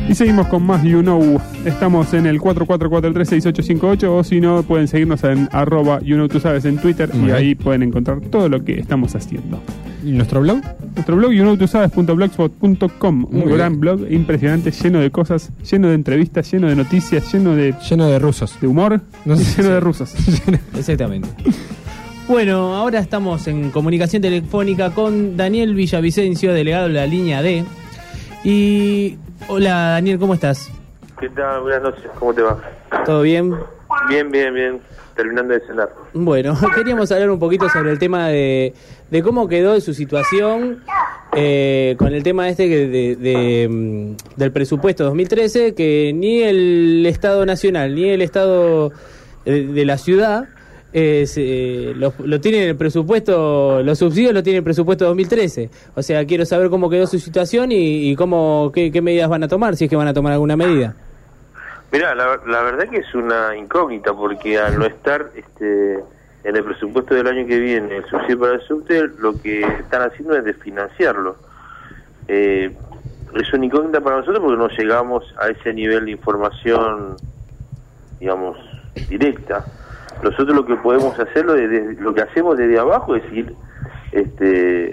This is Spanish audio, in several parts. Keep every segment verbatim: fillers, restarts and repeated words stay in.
Y seguimos con más You Know. Estamos en el cuatro cuatro cuatro tres seis ocho cinco ocho, o si no, pueden seguirnos en arroba You Know Tú Sabes en Twitter. Muy y bien. Ahí pueden encontrar todo lo que estamos haciendo. ¿Y nuestro blog? Nuestro blog you know tú sabes punto blogspot punto com. Un bien. Gran blog impresionante, lleno de cosas, lleno de entrevistas, lleno de noticias, lleno de... Lleno de rusos. De humor, no sé, lleno sí. de rusos. Exactamente. Bueno, ahora estamos en comunicación telefónica con Daniel Villavicencio, delegado de la línea D. Y... Hola Daniel, ¿cómo estás? ¿Qué tal? Buenas noches, ¿cómo te va? ¿Todo bien? Bien, bien, bien. Terminando de cenar. Bueno, queríamos hablar un poquito sobre el tema de, de cómo quedó de su situación eh, con el tema este de, de, de, del presupuesto dos mil trece, que ni el Estado Nacional ni el Estado de, de la ciudad eh, se, lo, lo tienen el presupuesto, los subsidios lo tiene el presupuesto dos mil trece. O sea, quiero saber cómo quedó su situación y, y cómo qué, qué medidas van a tomar, si es que van a tomar alguna medida. Mirá, la, la verdad que es una incógnita, porque al no estar este, en el presupuesto del año que viene el subsidio para el subte, lo que están haciendo es desfinanciarlo. Eh, es una incógnita para nosotros porque no llegamos a ese nivel de información, digamos, directa. Nosotros lo que podemos hacerlo, desde, lo que hacemos desde abajo es ir este,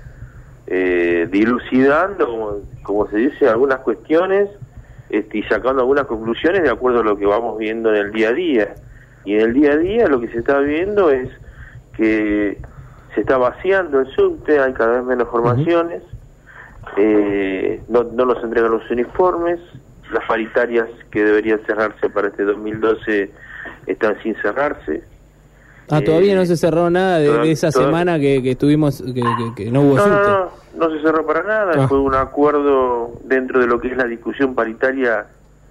eh, dilucidando, como, como se dice, algunas cuestiones, Este, y sacando algunas conclusiones de acuerdo a lo que vamos viendo en el día a día. Y en el día a día lo que se está viendo es que se está vaciando el subte, hay cada vez menos formaciones, uh-huh. eh, no, no nos entregan los uniformes, las paritarias que deberían cerrarse para este dos mil doce están sin cerrarse. Ah, todavía eh, no se cerró nada de, de esa toda, semana que, que estuvimos, que, que, que no hubo no, subte. No, no, no se cerró para nada, ah. Fue un acuerdo dentro de lo que es la discusión paritaria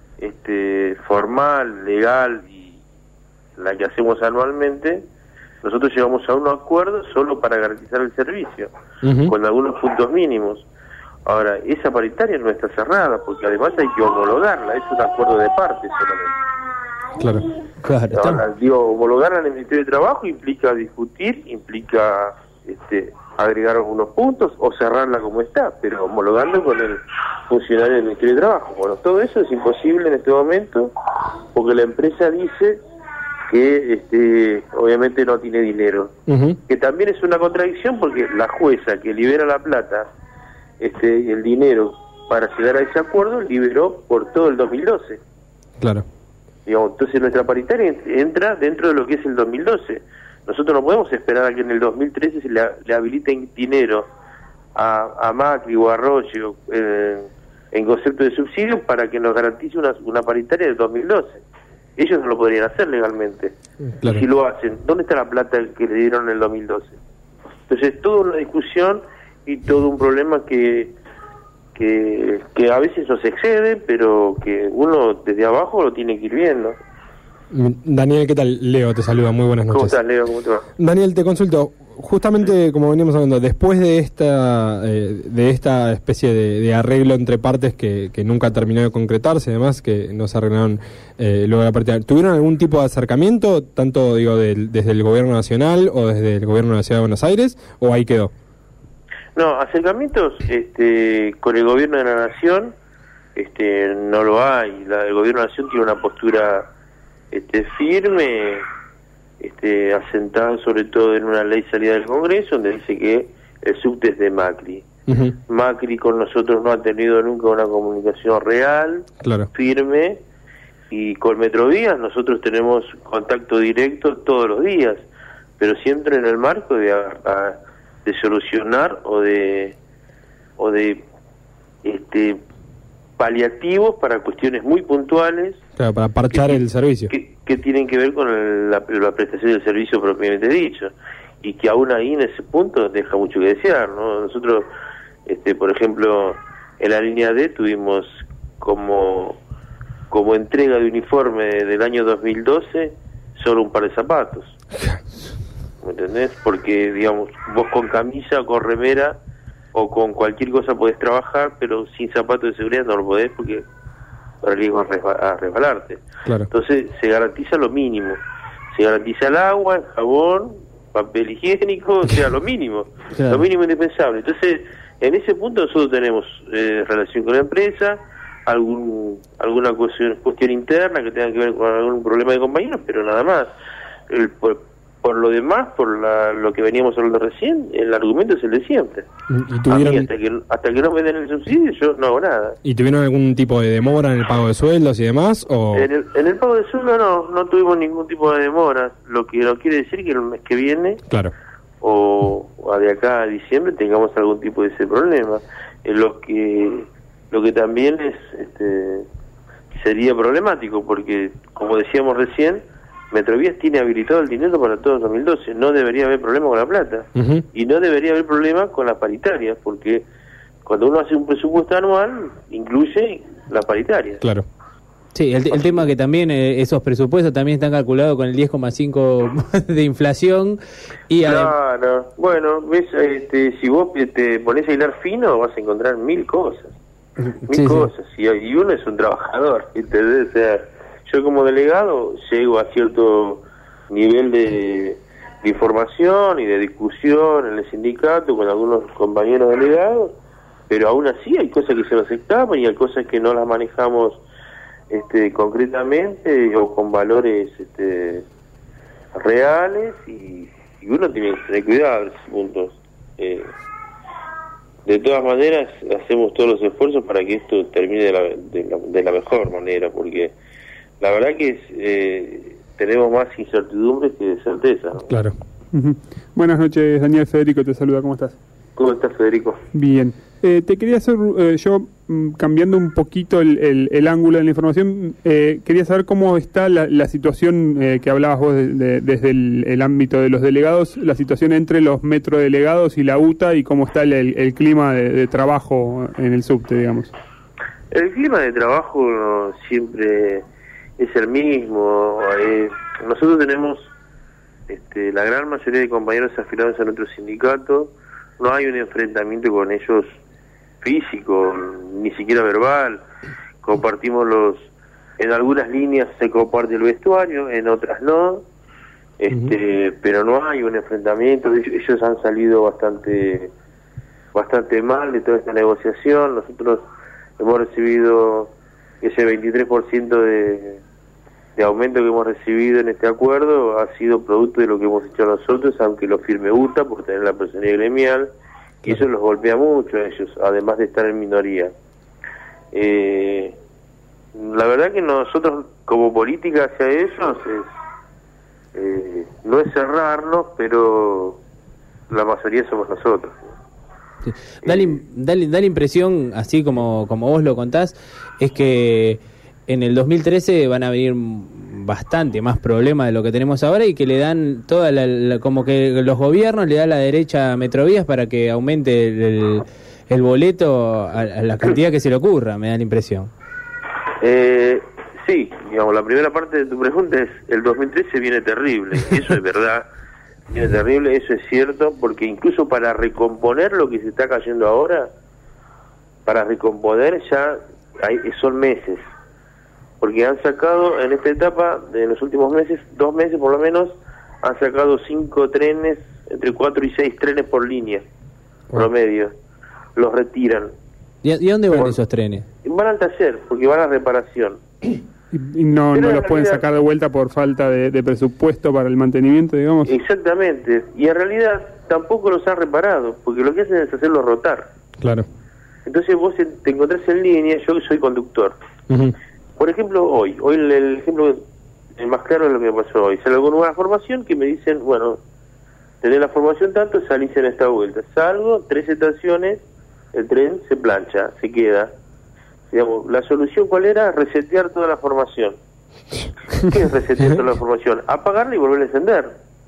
este, formal, legal y la que hacemos anualmente. Nosotros llegamos a un acuerdo solo para garantizar el servicio, uh-huh. con algunos puntos mínimos. Ahora, esa paritaria no está cerrada, porque además hay que homologarla, es un acuerdo de partes solamente. Claro, claro. Ahora, digo, homologarla en el Ministerio de Trabajo implica discutir, implica este, agregar algunos puntos o cerrarla como está, pero homologando con el funcionario del Ministerio de Trabajo. Bueno, todo eso es imposible en este momento porque la empresa dice que este, obviamente no tiene dinero, uh-huh. que también es una contradicción porque la jueza que libera la plata, este, el dinero para llegar a ese acuerdo, liberó por todo el dos mil doce. Claro. Digamos, entonces nuestra paritaria entra dentro de lo que es el dos mil doce. Nosotros no podemos esperar a que en el dos mil trece se le, le habiliten dinero a, a Macri o a Arroyo eh, en concepto de subsidio para que nos garantice una, una paritaria del dos mil doce. Ellos no lo podrían hacer legalmente. Claro. Y si lo hacen, ¿dónde está la plata que le dieron en el dos mil doce? Entonces, toda una discusión y todo un problema que... Que, que a veces nos excede, pero que uno desde abajo lo tiene que ir viendo. Daniel, ¿qué tal? Leo te saluda, muy buenas noches. ¿Cómo estás, Leo? ¿Cómo te va? Daniel, te consulto, justamente como veníamos hablando, después de esta eh, de esta especie de, de arreglo entre partes que, que nunca terminó de concretarse, además que no se arreglaron eh, luego de la partida, ¿tuvieron algún tipo de acercamiento, tanto digo del, desde el gobierno nacional o desde el gobierno de la Ciudad de Buenos Aires, o ahí quedó? No, acercamientos este, con el gobierno de la Nación este, no lo hay. La, el gobierno de la Nación tiene una postura este, firme, este, asentada sobre todo en una ley salida del Congreso, donde dice que el subte es de Macri. Uh-huh. Macri con nosotros no ha tenido nunca una comunicación real, claro. firme, y con Metrovías nosotros tenemos contacto directo todos los días, pero siempre en el marco de... A, a, de solucionar o de o de este paliativos para cuestiones muy puntuales, claro, para parchar que, el servicio que, que tienen que ver con el, la, la prestación del servicio propiamente dicho, y que aún ahí en ese punto deja mucho que desear, ¿no? Nosotros este por ejemplo en la línea D tuvimos como como entrega de uniforme del año dos mil doce solo un par de zapatos. ¿Me entendés? Porque, digamos, vos con camisa o con remera o con cualquier cosa podés trabajar, pero sin zapatos de seguridad no lo podés porque corres riesgo a resbalarte. Claro. Entonces se garantiza lo mínimo. Se garantiza el agua, el jabón, papel higiénico, o sea, lo mínimo. Claro. Lo mínimo indispensable. Entonces, en ese punto nosotros tenemos eh, relación con la empresa, algún alguna cuestión, cuestión interna que tenga que ver con algún problema de compañeros, pero nada más. El, por, por lo demás, por la, lo que veníamos hablando recién, el argumento es el de siempre. ¿Y tuvieron... A mí, hasta que hasta que no me den el subsidio, yo no hago nada. ¿Y tuvieron algún tipo de demora en el pago de sueldos y demás? O... En, el, en el pago de sueldo no, no tuvimos ningún tipo de demora, lo que no quiere decir que el mes que viene, claro, o, o de acá a diciembre, tengamos algún tipo de ese problema. En lo que lo que también es este, sería problemático, porque como decíamos recién, Metrovías tiene habilitado el dinero para todo el dos mil doce, no debería haber problema con la plata, uh-huh. y no debería haber problema con las paritarias, porque cuando uno hace un presupuesto anual, incluye las paritarias. Claro. Sí, el, el tema que también eh, esos presupuestos también están calculados con el diez coma cinco de inflación. Y claro, bueno, ves, este, si vos te pones a hilar fino, vas a encontrar mil cosas, mil sí, cosas, sí. Y, y uno es un trabajador, ¿entendés? O sea, yo como delegado llego a cierto nivel de, de información y de discusión en el sindicato con algunos compañeros delegados, pero aún así hay cosas que se nos escapan y hay cosas que no las manejamos este, concretamente o con valores este, reales, y, y uno tiene que tener cuidado en esos puntos. Eh, de todas maneras, hacemos todos los esfuerzos para que esto termine de la, de la, de la mejor manera, porque la verdad que es, eh, tenemos más incertidumbres que certeza, ¿no? Claro. Uh-huh. Buenas noches, Daniel. Federico te saluda, ¿cómo estás? ¿Cómo estás, Federico? Bien. Eh, te quería hacer, eh, yo mm, cambiando un poquito el, el, el ángulo de la información, eh, quería saber cómo está la, la situación eh, que hablabas vos de, de, desde el, el ámbito de los delegados, la situación entre los metrodelegados y la U T A, y cómo está el, el, el clima de, de trabajo en el subte, digamos. El clima de trabajo siempre es el mismo. Eh, nosotros tenemos este, la gran mayoría de compañeros afiliados a nuestro sindicato. No hay un enfrentamiento con ellos físico, ni siquiera verbal. Compartimos los, en algunas líneas se comparte el vestuario, en otras no, este, uh-huh. pero no hay un enfrentamiento. Ellos han salido bastante, bastante mal de toda esta negociación. Nosotros hemos recibido ese veintitrés por ciento de, de aumento que hemos recibido en este acuerdo, ha sido producto de lo que hemos hecho nosotros, aunque lo firme U T A por tener la personería gremial, y eso los golpea mucho a ellos, además de estar en minoría. Eh, la verdad que nosotros, como política hacia ellos, es, eh, no es cerrarnos, pero la mayoría somos nosotros. Sí. Da, la, da, da la impresión, así como, como vos lo contás, es que en el dos mil trece van a venir bastante más problemas de lo que tenemos ahora, y que le dan toda la, la como que los gobiernos le dan la derecha a Metrovías para que aumente el, el, el boleto a, a la cantidad que se le ocurra, me da la impresión. Eh, sí, digamos, la primera parte de tu pregunta es, el dos mil trece viene terrible, y eso es verdad, viene terrible, eso es cierto, porque incluso para recomponer lo que se está cayendo ahora, para recomponer ya hay, son meses. Porque han sacado en esta etapa, de los últimos meses, dos meses por lo menos, han sacado cinco trenes, entre cuatro y seis trenes por línea, promedio. Los retiran. ¿Y a, y a dónde van por, esos trenes? Van al taller, porque van a reparación. ¿Y, y no, no los realidad, pueden sacar de vuelta por falta de, de presupuesto para el mantenimiento, digamos? Exactamente. Y en realidad tampoco los han reparado, porque lo que hacen es hacerlos rotar. Claro. Entonces vos te encontrás en línea, yo soy conductor. Uh-huh. Por ejemplo, hoy, hoy el, el ejemplo el más claro es lo que pasó hoy. Salgo con una formación que me dicen, bueno, tenés la formación tanto, salís en esta vuelta. Salgo, tres estaciones, el tren se plancha, se queda. Digamos, la solución ¿cuál era? Resetear toda la formación. ¿Qué es resetear toda la formación? Apagarla y volver a encender.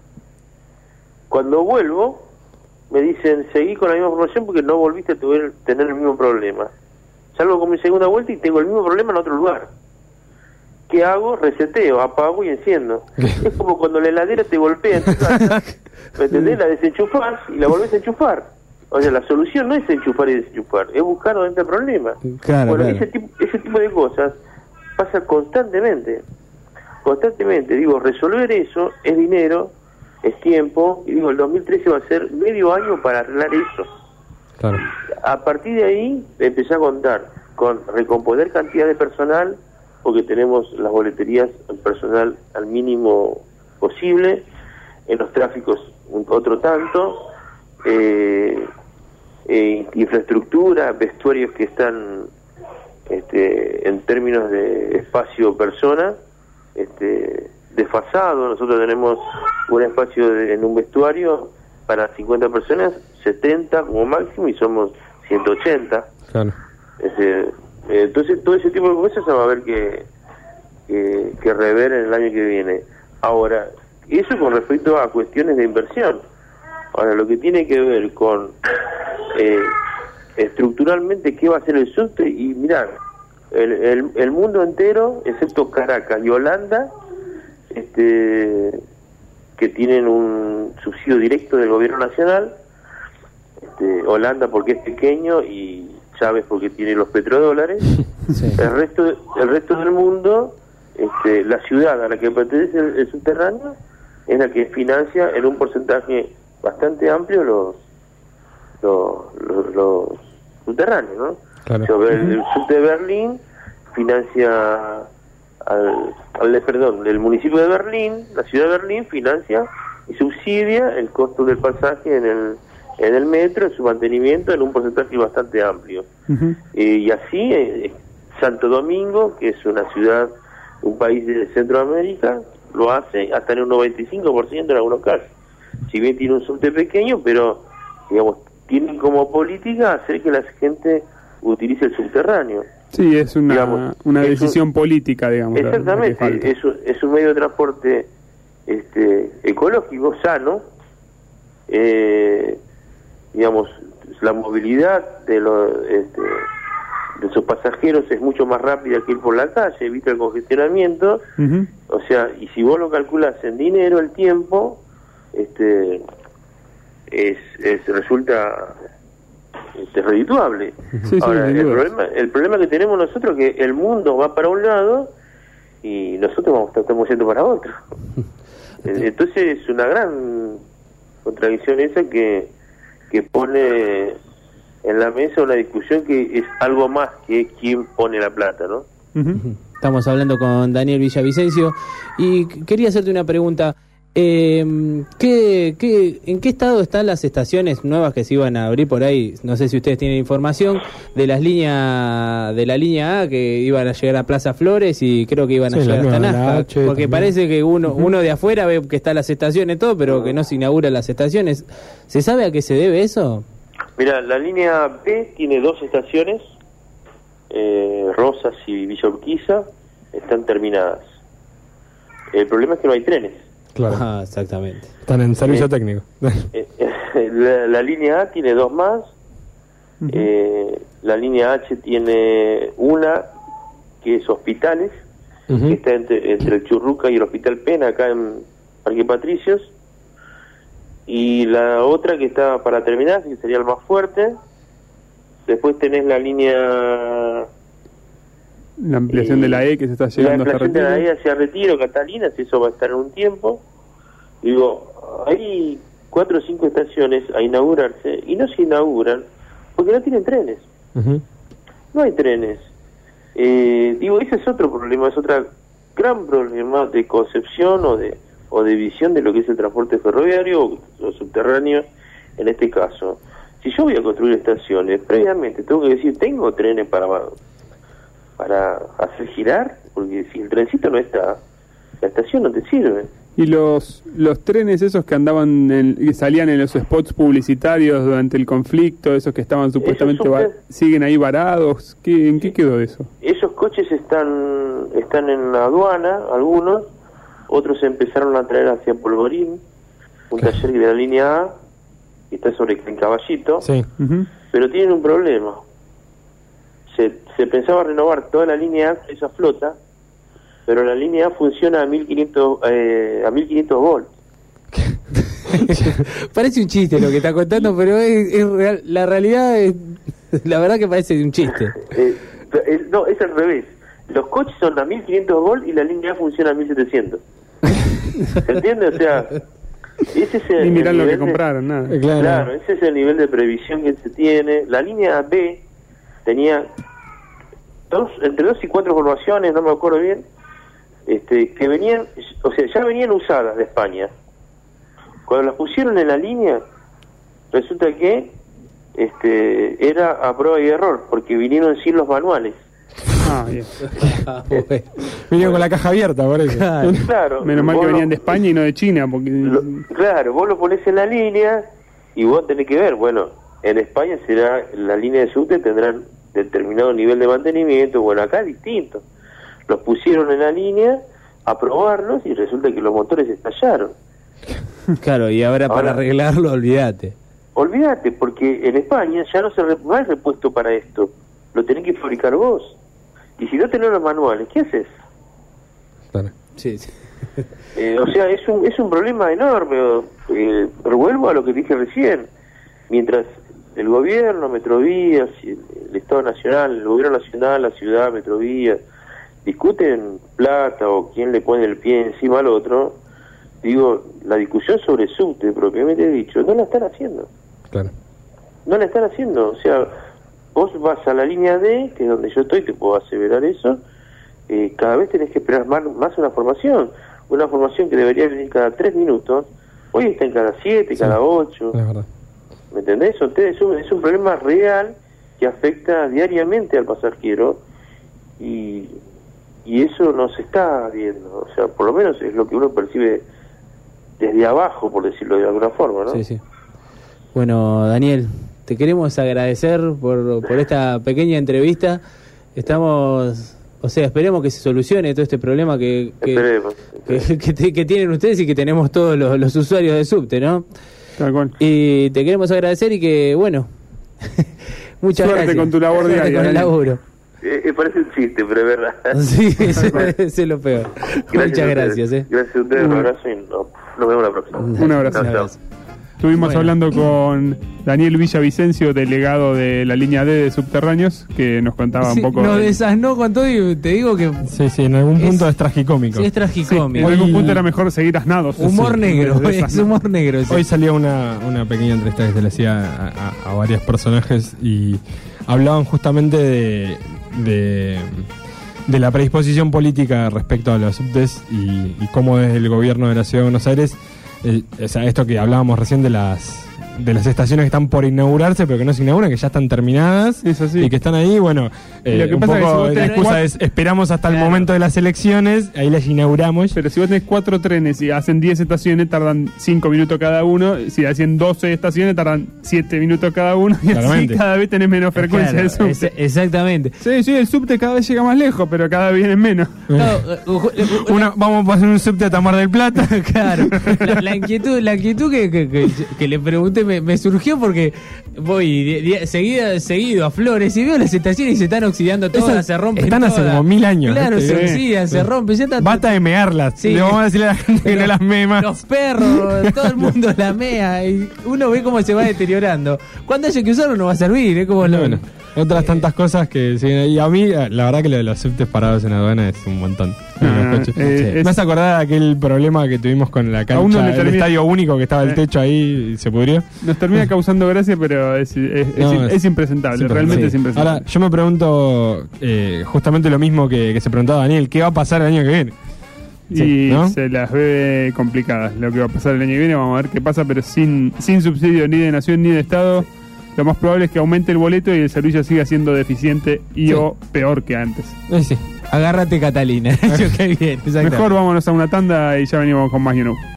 Cuando vuelvo, me dicen, seguí con la misma formación porque no volviste a tuver, tener el mismo problema. Salgo con mi segunda vuelta y tengo el mismo problema en otro lugar. ¿Qué hago? Reseteo, apago y enciendo. Es como cuando la heladera te golpea en tu casa, ¿me entendés? La desenchufás y la volvés a enchufar. O sea, la solución no es enchufar y desenchufar, es buscar dónde está el problema. Claro, bueno, claro. Ese, tipo, ese tipo de cosas pasa constantemente. Constantemente. Digo, resolver eso es dinero, es tiempo, y digo, el dos mil trece va a ser medio año para arreglar eso. Claro. A partir de ahí empecé a contar. con recomponer cantidad de personal, porque tenemos las boleterías, el personal al mínimo posible, en los tráficos un, otro tanto, eh, eh, infraestructura, vestuarios que están este, en términos de espacio persona, este, desfasado. Nosotros tenemos un espacio de, en un vestuario para cincuenta personas, setenta como máximo, y somos ciento ochenta. Claro. Este, eh, entonces todo ese tipo de cosas se va a haber que, que, que rever en el año que viene. Ahora, eso con respecto a cuestiones de inversión. Ahora, lo que tiene que ver con eh, estructuralmente qué va a ser el subte, y mirar, el, el, el mundo entero, excepto Caracas y Holanda, este, que tienen un subsidio directo del gobierno nacional, este, Holanda porque es pequeño y Chávez porque tiene los petrodólares, sí. el resto el resto del mundo, este, la ciudad a la que pertenece el, el subterráneo es la que financia en un porcentaje bastante amplio los los, los, los subterráneos, ¿no? Claro. O sea, el, el subte de Berlín financia al, al perdón, el municipio de Berlín, la ciudad de Berlín financia y subsidia el costo del pasaje en el en el metro, en su mantenimiento, en un porcentaje bastante amplio. Uh-huh. eh, y así eh, Santo Domingo, que es una ciudad, un país de Centroamérica, lo hace hasta en un noventa y cinco por ciento en algunos casos. Si bien tiene un subte pequeño, pero digamos tienen como política hacer que la gente utilice el subterráneo. Sí, es una, digamos, una es decisión un, política, digamos. Exactamente, la, la es, un, es un medio de transporte este, ecológico, sano, eh, digamos, la movilidad de los este, de sus pasajeros es mucho más rápida que ir por la calle, evita el congestionamiento. Uh-huh. O sea, y si vos lo calculas en dinero, el tiempo, este es, es resulta este, redituable. Sí, Ahora, sí, el problema el problema que tenemos nosotros es que el mundo va para un lado y nosotros vamos, estamos yendo para otro. Entonces es una gran contradicción esa que que pone en la mesa una discusión que es algo más que quién pone la plata, ¿no? Uh-huh. Estamos hablando con Daniel Villavicencio y quería hacerte una pregunta. Eh, ¿qué, qué, ¿En qué estado están las estaciones nuevas que se iban a abrir por ahí? No sé si ustedes tienen información de las líneas de la línea A que iban a llegar a Plaza Flores y creo que iban sí, a llegar hasta Nazca, porque también. Parece que uno uh-huh. uno de afuera ve que están las estaciones y todo, pero uh-huh. que no se inauguran las estaciones. ¿Se sabe a qué se debe eso? Mira, la línea B tiene dos estaciones, eh, Rosas y Villa Urquiza, están terminadas. El problema es que no hay trenes. Claro. Ah, exactamente. Están en servicio eh, técnico. Eh, eh, la, la línea A tiene dos más. Uh-huh. Eh, la línea H tiene una que es Hospitales, uh-huh. que está entre, entre el Churruca y el Hospital Pena, acá en Parque Patricios. Y la otra que está para terminar, que sería el más fuerte. Después tenés la línea... La ampliación eh, de la E que se está llegando hasta Retiro. La ampliación de la E hacia Retiro, Catalina, si eso va a estar en un tiempo. Digo, hay cuatro o cinco estaciones a inaugurarse y no se inauguran porque no tienen trenes. Uh-huh. No hay trenes. Eh, digo, ese es otro problema, es otro gran problema de concepción o de o de visión de lo que es el transporte ferroviario o, o subterráneo en este caso. Si yo voy a construir estaciones, previamente tengo que decir, ¿tengo trenes para... para hacer girar? Porque si el trencito no está, la estación no te sirve. Y los los trenes esos que andaban en, que salían en los spots publicitarios durante el conflicto, esos que estaban supuestamente super... va, siguen ahí varados, ¿qué, ¿en qué quedó eso? Esos coches están están en la aduana, algunos, otros se empezaron a traer hacia Polvorín, un ¿Qué? taller de la línea A, que está sobre el Caballito, sí. uh-huh. pero tienen un problema. Se, se pensaba renovar toda la línea A, esa flota, pero la línea A funciona a mil quinientos eh, a mil quinientos volts. Parece un chiste lo que está contando, pero es, es real, la realidad es, la verdad que parece un chiste. eh, eh, no, es al revés. Los coches son a mil quinientos volts y la línea A funciona a mil setecientos. ¿Se entiende? O sea, ese es el, Ni mirar el lo nivel que compraron, de, nada. Claro. claro, ese es el nivel de previsión que se tiene. La línea B tenía dos, entre dos y cuatro formaciones, no me acuerdo bien, este, que venían, o sea, ya venían usadas de España. Cuando las pusieron en la línea, resulta que este, era a prueba y error, porque vinieron sin los manuales. Ah, bien. Vinieron con la caja abierta, por eso. Claro. Claro. Menos mal vos que venían lo- de España y no de China, porque... lo- claro, vos lo pones en la línea y vos tenés que ver, bueno, en España será, la línea de subte tendrán determinado nivel de mantenimiento, bueno, acá es distinto. Los pusieron en la línea a probarlos y resulta que los motores estallaron. Claro, y ahora, para Ahora- arreglarlo, olvídate. Olvídate, porque en España ya no se re- no hay repuesto para esto, lo tenés que fabricar vos. Y si no tenés los manuales, ¿qué haces? Claro. Sí, sí. Eh, o sea, es un, es un problema enorme. Eh, pero vuelvo a lo que dije recién. Mientras el gobierno, Metrovías, el, el Estado Nacional, el gobierno nacional, la ciudad, Metrovías, discuten plata o quién le pone el pie encima al otro, digo, la discusión sobre subte, propiamente dicho, no la están haciendo. Claro. No la están haciendo. O sea, vos vas a la línea D, que es donde yo estoy, te puedo aseverar eso, eh, cada vez tenés que esperar más, más una formación. Una formación que debería venir cada tres minutos, hoy está en cada siete, Sí. cada ocho. Es verdad. ¿Me entendés? Entonces, Es un, es un problema real que afecta diariamente al pasajero y, y eso no se está viendo. O sea, por lo menos es lo que uno percibe desde abajo, por decirlo de alguna forma, ¿no? Sí, sí. Bueno, Daniel, te queremos agradecer por, por esta pequeña entrevista. Estamos, o sea, esperemos que se solucione todo este problema que, que, Esperemos. que, que te- que tienen ustedes y que tenemos todos los, los usuarios de subte, ¿no? Tal cual. Y te queremos agradecer y que, bueno, muchas Suerte gracias. con tu labor Suerte diaria, con el Daniel. laburo. Eh, eh, parece un chiste, pero es verdad. Sí, eso, eso es lo peor. Gracias Muchas a ustedes. gracias, ¿eh? Gracias a ustedes, un abrazo y no, nos vemos la próxima. Un abrazo. Un Chao, chao. abrazo. Estuvimos Bueno. hablando con Daniel Villavicencio, delegado de la línea D de Subterráneos, que nos contaba Sí, un poco... nos de- desasnó con todo y te digo que Sí, sí, en algún punto Es- es, tragicómico. sí, es Sí, tragicómico. en algún Hoy- punto era mejor seguir asnados. Humor Sí, negro, de esas, es ¿no? humor negro. sí. Hoy salió una, una pequeña entrevista que se le hacía a, a- a varios personajes y hablaban justamente de, de, de la predisposición política respecto a los subtes y, y cómo desde el gobierno de la Ciudad de Buenos Aires, eh, o sea, esto que hablábamos recién de las de las estaciones que están por inaugurarse pero que no se inauguran, que ya están terminadas Es así. y que están ahí, bueno, eh, Y lo que un pasa es que si poco vos la tenés excusa cuatro- es esperamos hasta el Claro. momento de las elecciones, ahí las inauguramos. Pero si vos tenés cuatro trenes y hacen diez estaciones, tardan cinco minutos cada uno. Si hacen doce estaciones, tardan siete minutos cada uno. Y así Claramente. cada vez tenés menos frecuencia Claro, de subte. es- exactamente. Sí, sí, el subte cada vez llega más lejos, pero cada vez viene menos. Claro, eh, ujú- eh, Una, vamos a hacer un subte a Tamar del Plata. Claro, la, la inquietud, la inquietud que, que, que- que le pregunté me, me surgió porque voy di- di- seguida, seguido a Flores y veo las estaciones y se están oxidando todas, Esas se rompen están hace todas. como mil años, Claro, ¿viste? se Sí. oxidan, se rompen. Ya están- Basta de mearlas. Sí. Le vamos a decirle a la gente que no las mee más. Los perros, todo el mundo la mea y uno ve cómo se va deteriorando. Cuando haya que usarlo no va a servir, es como lo... Bueno, otras tantas cosas que siguen ahí. Y a mí, la verdad que lo de los subtes parados en aduana es un montón. Ah, Los coches. eh, Me es- hace acordar de aquel problema que tuvimos con la A uno cancha, le el termina- estadio único que estaba el Eh. techo ahí y se pudrió. Nos termina causando gracia, pero es, es, es- No, es impresentable, es realmente sí. es impresentable. Ahora, yo me pregunto eh, justamente lo mismo que, que se preguntaba Daniel, ¿qué va a pasar el año que viene? y Sí, ¿no? se las ve complicadas lo que va a pasar el año que viene. Vamos a ver qué pasa, pero sin, sin subsidio ni de nación ni de Estado, lo más probable es que aumente el boleto y el servicio siga siendo deficiente y Sí. o peor que antes. Eh, sí. Agárrate Catalina, el año que viene, exactamente. Mejor vámonos a una tanda y ya venimos con más You Know.